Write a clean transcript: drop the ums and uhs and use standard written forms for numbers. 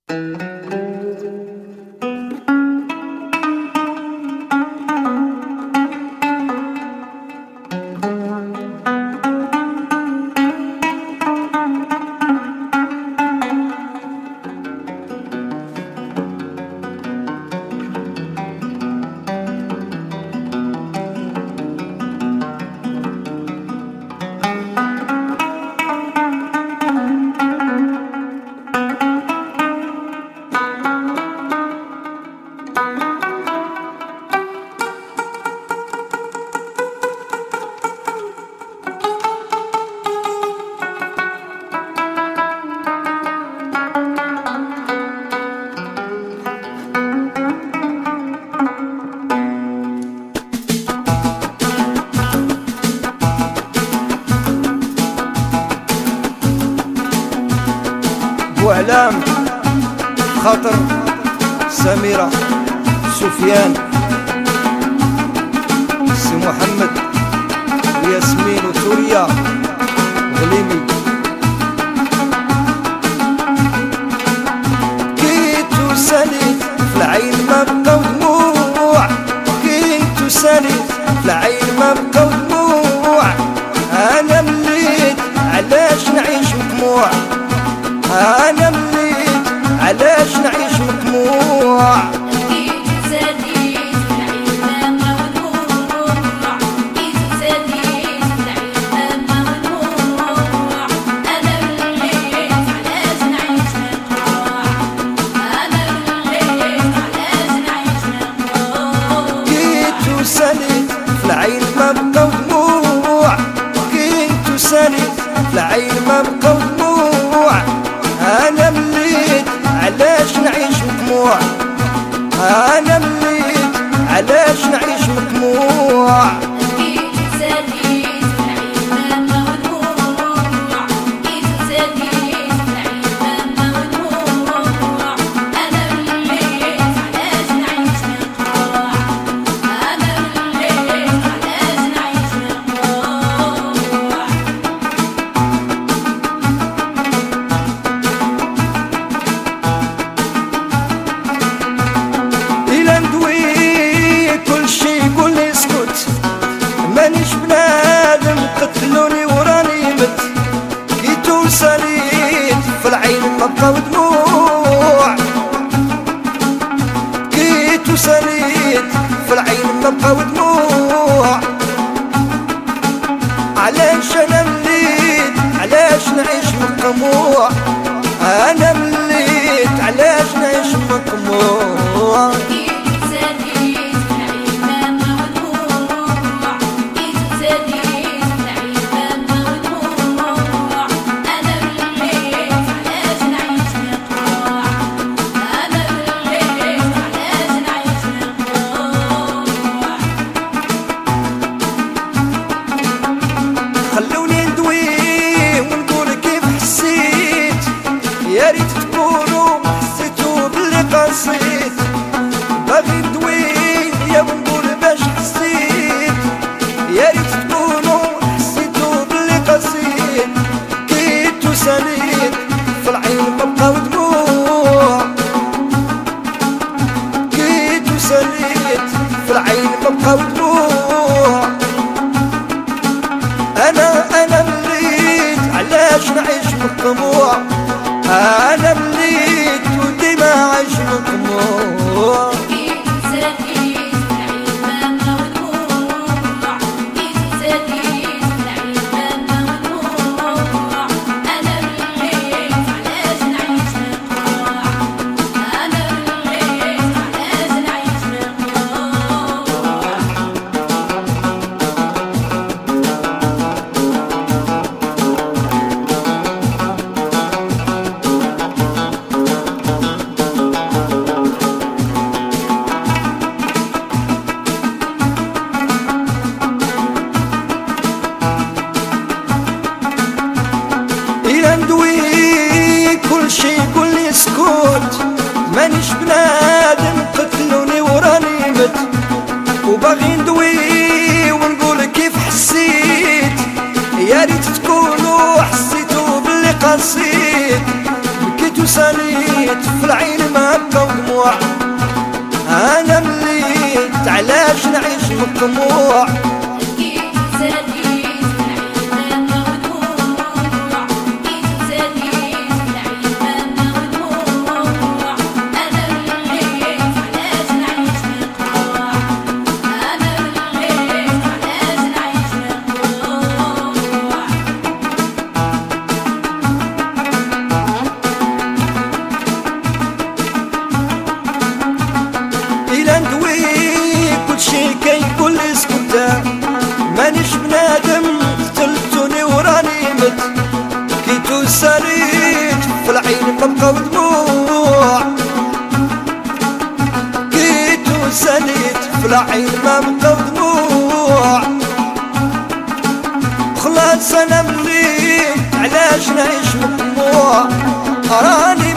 وإعلام خاطر سميرة سفيان سي محمد وياسمين وسوريا غليمي. كيتو ساليت في العين ما بقاو دموع، كيتو ساليت في العين ما بقاو دموع. أنا مليت علاش نعيش مطموع، أنا مليت علاش نعيش مطموع. كيتو ساليت في العين ما ممنوع، كيتو ساليت في العين ما ممنوع. أنا مليت علاش نعيش مطموع، أنا مليت علاش نعيش مطموع. كيتو ساليت في العين ما بقاو دموع، كيتو ساليت في العين ما بقاو دموع. أنا مليت علاش نعيش مطموع، أنا مليت علاش نعيش مطموع. كيتو ساليت في العين ما ممنوع، كيتو ساليت في العين ما ممنوع. أنا مليت علاش نعيش مطموع، أنا مليت علاش نعيش مطموع. إلا ندوي كل شي يقول لي اسكت، مانيش بنادم قتلوني وراني مت. كيتو ساليت في العين ما بقاو دموع، كيتو ساليت في العين ما بقاو دموع. علاش أنا مليت علاش نعيش مقموع، أنا مليت علاش نعيش مقموع. كيتو ساليت في العين ما ممنوع، كيتو ساليت في العين ما ممنوع. أنا مليت علاش نعيش مطموع، أنا مليت علاش نعيش مطموع. خلوني ندوي ونقول كيف حسيت، يا ريت تكونوا حسيتوا باللي قصيت. باغي ندوي يا ونقول باش حسيت، يا ريت تكونوا حسيتوا باللي قصيت. كيتو ساليت في العين ما بقاو دموع، كيتو ساليت في العين ما بقاو دموع. أنا مليت علاش نعيش مطموع، أنا مليت وديما عايش مطموع. كيتو ساليت في العين ما ممنوع، كيتو ساليت في العين ما ممنوع. أنا مليت علاش نعيش مطموع، أنا مليت علاش نعيش مطموع. إلا ندوي كل شي يقول لي اسكت، مانيش بنادم قتلوني وراني مت. وباغي ندوي ونقول كيف حسيت، يا ريت تكونوا حسيتوا باللي قصيت. بكيتو ساليت ساليت في العين ما بقى دموع، انا مليت علاش نعيش مطموع. كيقول لي اسكت مانيش بنادم قتلتوني وراني مت، كيتو ساليت في العين ما بقاو دموع، كيتو ساليت في العين ما بقاو دموع. خلاص انا مليت علاش نعيش مطموع، راني